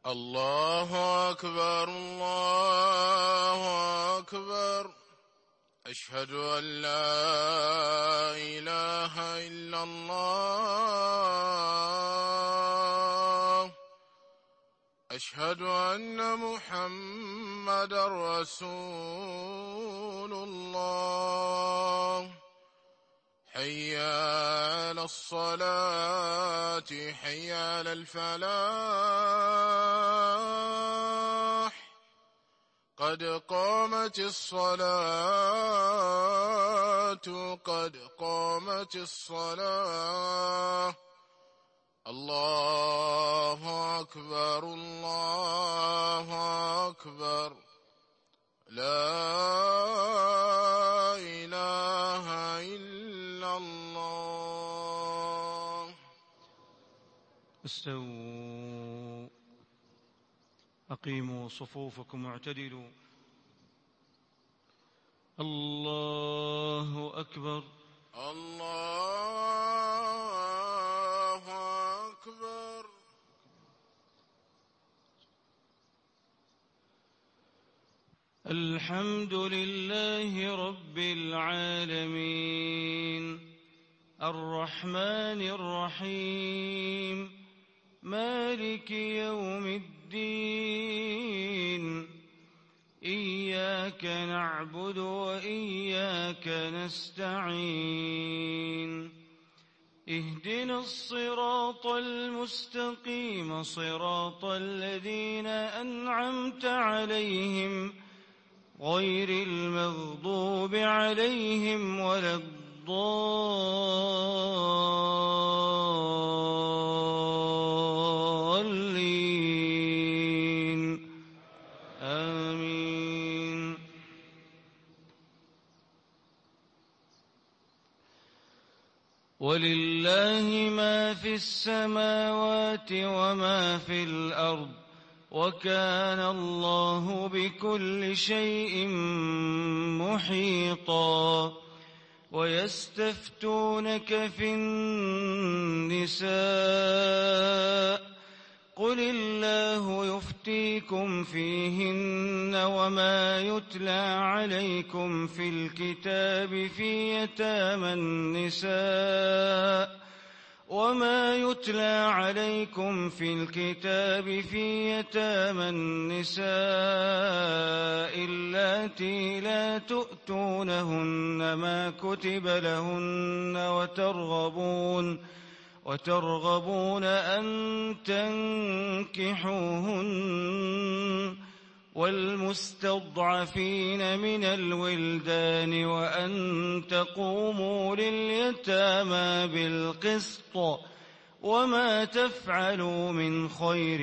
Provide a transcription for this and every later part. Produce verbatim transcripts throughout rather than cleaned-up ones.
الله أكبر الله أكبر. أشهد أن لا إله إلا الله. أشهد أن محمدًا رسول الله. حي على الصلاة حي على الفلاح. قد قامت الصلاة قد قامت الصلاة. الله أكبر الله أكبر. لا إله إلا الله. استووا، أقيموا صفوفكم واعتدلوا. الله أكبر الله أكبر. الحمد لله رب العالمين، الرحمن الرحيم، مالك يوم الدين. إياك نعبد وإياك نستعين. اهدنا الصراط المستقيم، صراط الذين أنعمت عليهم غير المغضوب عليهم ولا الضالين. آمين. ولله ما في السماوات وما في الأرض، وكان الله بكل شيء محيطا. ويستفتونك في النساء، قل الله يفتيكم فيهن وما يتلى عليكم في الكتاب في يتامى النساء وما يتلى عليكم في الكتاب في يتامى النساء اللاتي لا تؤتونهن ما كتب لهن وترغبون وترغبون أن تنكحوهن، والمستضعفين من الولدان وأن تقوموا لليتامى بالقسط، وما تفعلوا من خير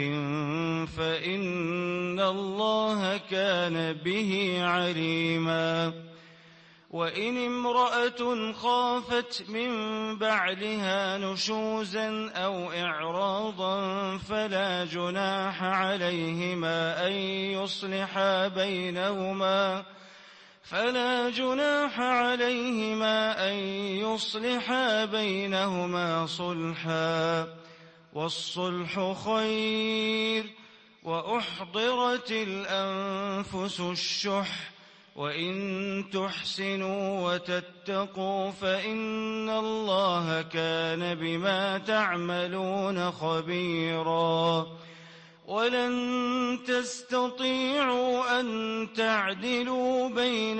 فإن الله كان به عليما. وإن امرأة خافت من بعلها نشوزا أو إعراضا فلا جناح عليهما أن يصلحا بينهما فلا جناح عليهما أن يصلحا بينهما صلحا، والصلح خير. وأحضرت الأنفس الشح، وإن تحسنوا وتتقوا فإن الله كان بما تعملون خبيرا. ولن تستطيعوا أن تعدلوا بين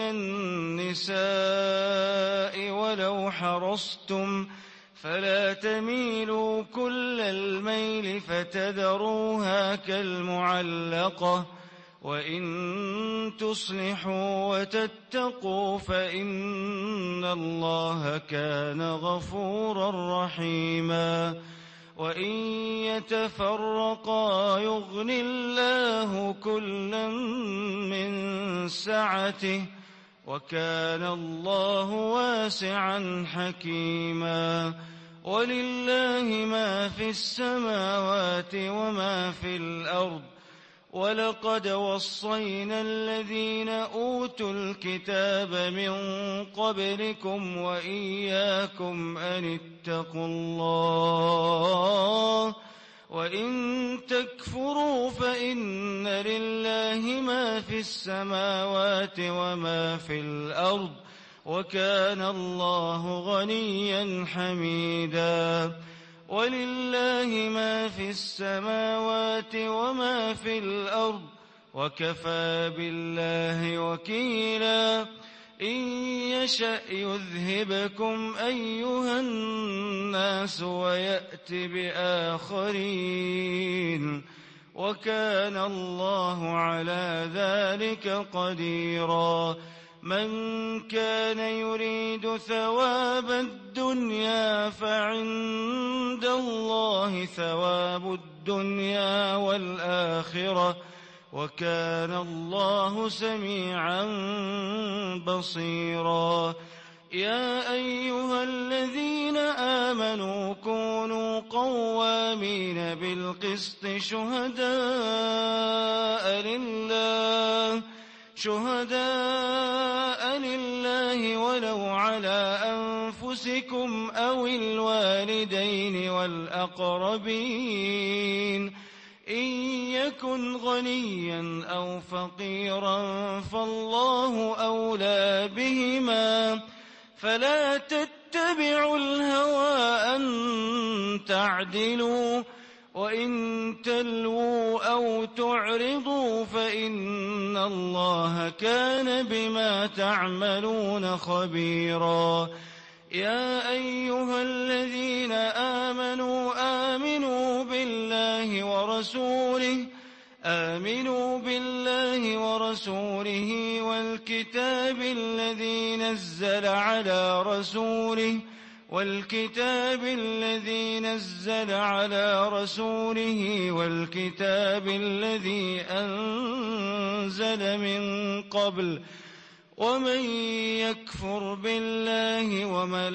النساء ولو حرصتم، فلا تميلوا كل الميل فتذروها كالمعلقة. وإن تصلحوا وتتقوا فإن الله كان غفورا رحيما. وإن يتفرقا يغن الله كلا من سعته، وكان الله واسعا حكيما. ولله ما في السماوات وما في الأرض، ولقد وصينا الذين أوتوا الكتاب من قبلكم وإياكم أن اتقوا الله، وإن تكفروا فإن السماوات وما في الأرض وكان الله غنيا حميدا ولله ما في السماوات وما في الأرض وكفى بالله وكيلا إن يشأ يذهبكم أيها الناس ويأت بآخرين وكان الله على ذلك قديرا من كان يريد ثواب الدنيا فعند الله ثواب الدنيا والآخرة وكان الله سميعا بصيرا يا أيها الذين آمنوا كونوا قوامين بالقسط شهداء لله شهداء لله ولو على أنفسكم أو الوالدين والأقربين إن يكن غنيا أو فقيرا فالله أولى بهما فلا تتبعوا الهوى أن تعدلوا وإن تلووا أو تعرضوا فإن الله كان بما تعملون خبيرا يا أيها الذين آمنوا آمنوا بالله ورسوله آمنوا بالله ورسوله والكتاب الذي نزل على رسوله والكتاب الذي نزل على رسوله والكتاب الذي أنزل من قبل ومن يكفر بالله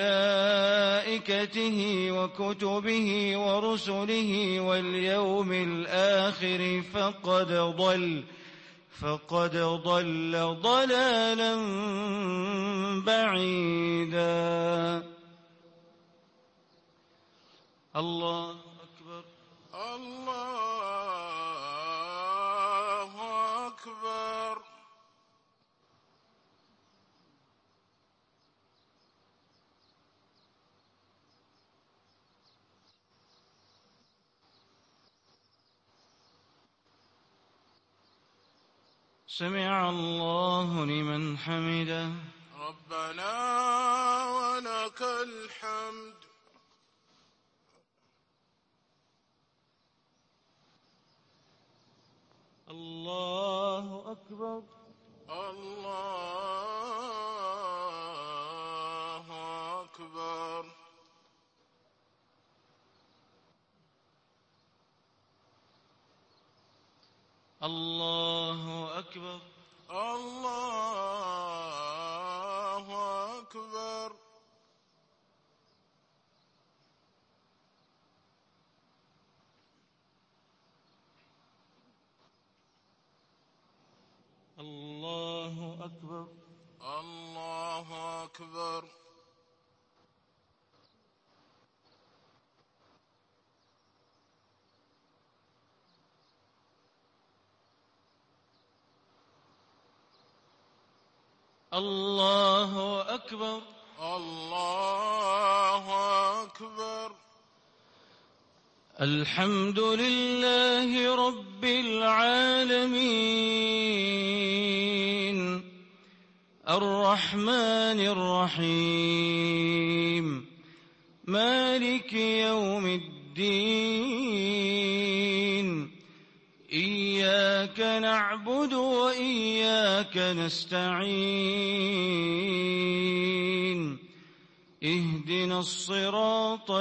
وملائكته وكتبه ورسله واليوم الآخر فقد ضل فقد ضل ضلالا بعيدا الله أكبر الله أكبر سمع الله لمن حمده ربنا ولك الحمد الله أكبر الله أكبر الله أكبر الله أكبر الله أكبر الله أكبر الله أكبر الله أكبر الحمد لله رب العالمين الرحمن الرحيم مالك يوم الدين إياك نعبد وإياك نستعين اهدنا الصراط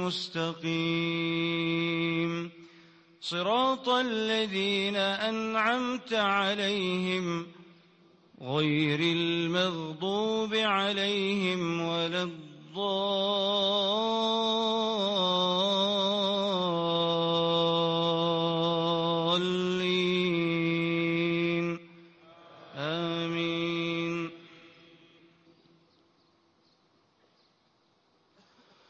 المستقيم صراط الذين أنعمت عليهم غير المغضوب عليهم ولا الضالين آمين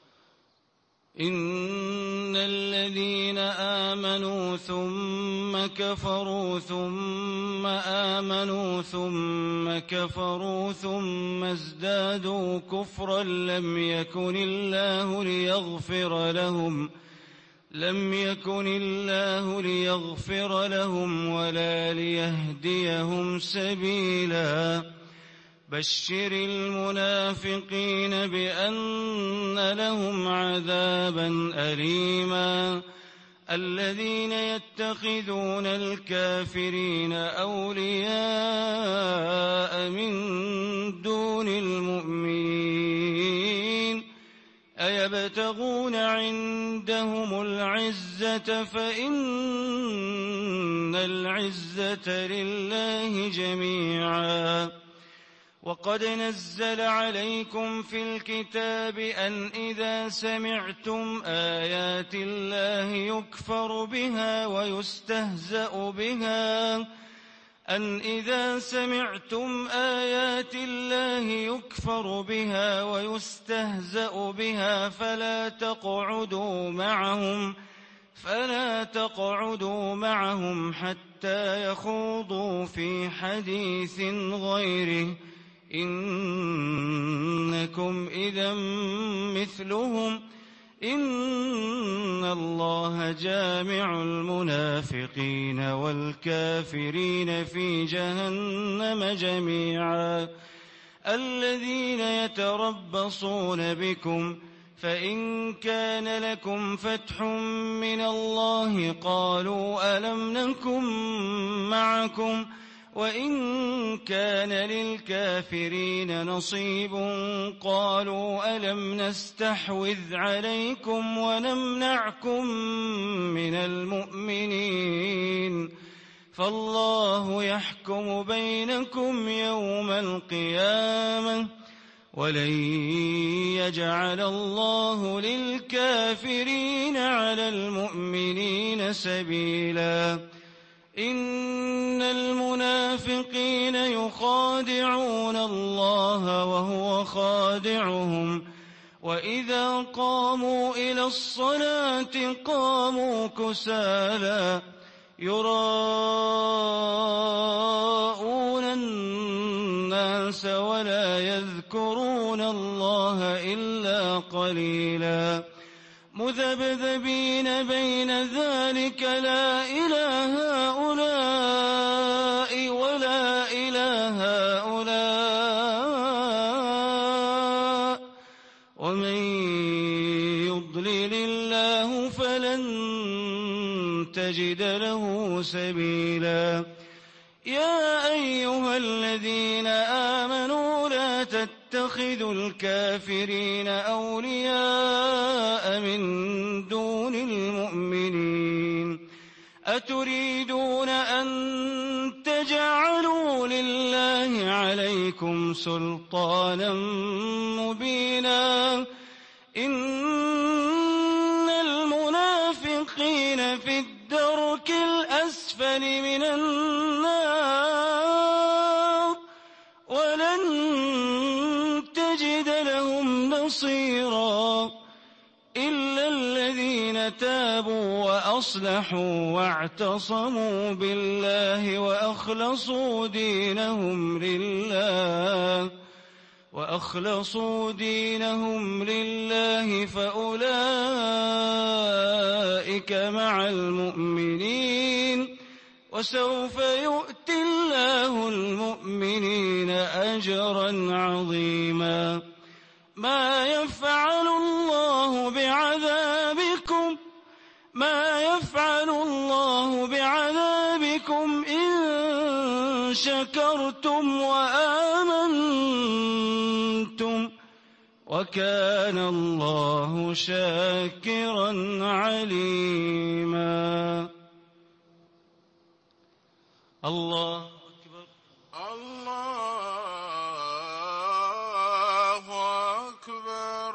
إن الذين آمنوا ثم كفروا ثم آمنوا ثم كفروا ثم ازدادوا كفرا لم يكن الله ليغفر لهم لم يكن الله ليغفر لهم ولا ليهديهم سبيلا بشر المنافقين بأن لهم عذابا أليما الذين يتخذون الكافرين أولياء من دون المؤمنين أيبتغون عندهم العزة فإن العزة لله جميعا وقد نزل عليكم في الكتاب أن إذا سمعتم آيات الله يكفر بها ويستهزأ بها أن إذا سمعتم آيات الله يكفر بها ويستهزأ بها فلا تقعدوا معهم فلا تقعدوا معهم حتى يخوضوا في حديث غيره إنكم إذا مثلهم إن الله جامع المنافقين والكافرين في جهنم جميعا الذين يتربصون بكم فإن كان لكم فتح من الله قالوا ألم نكن معكم وإن كان للكافرين نصيب قالوا ألم نستحوذ عليكم ونمنعكم من المؤمنين فالله يحكم بينكم يوم القيامة ولن يجعل الله للكافرين على المؤمنين سبيلا إن المنافقين يخادعون الله وهو خادعهم وإذا قاموا إلى الصلاة قاموا كسالى يراءون الناس ولا يذكرون الله إلا قليلا مذبذبين بين ذلك لا إلى هؤلاء ولا إلى هؤلاء ومن يضلل الله فلن تجد له سبيلا يا أيها الذين آمنوا لا تتخذوا الكافرين أولياء من دون المؤمنين أتريدون أن تجعلوا لله عليكم سلطانا مبينا إن المنافقين في الدرك الأسفل من النار ولن تجد لهم نصيرا إلا الذين تابوا وأصلحوا واعتصموا بالله وأخلصوا دينهم لله وأخلصوا دينهم لله فأولئك مع المؤمنين وسوف يؤتي الله المؤمنين أجرا عظيما ما يفعل الله بعذابكم ما يفعل الله بعذابكم إن شكرتم وآمنتم وكان الله شاكرا عليما الله أكبر الله أكبر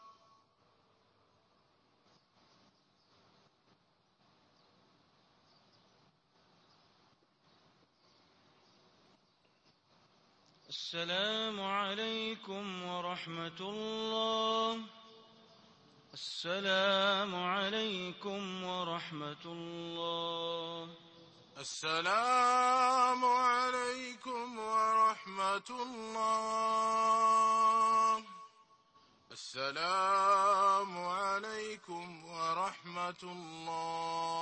السلام عليكم ورحمة الله السلام عليكم ورحمة الله السلام عليكم ورحمة الله. السلام عليكم ورحمة الله.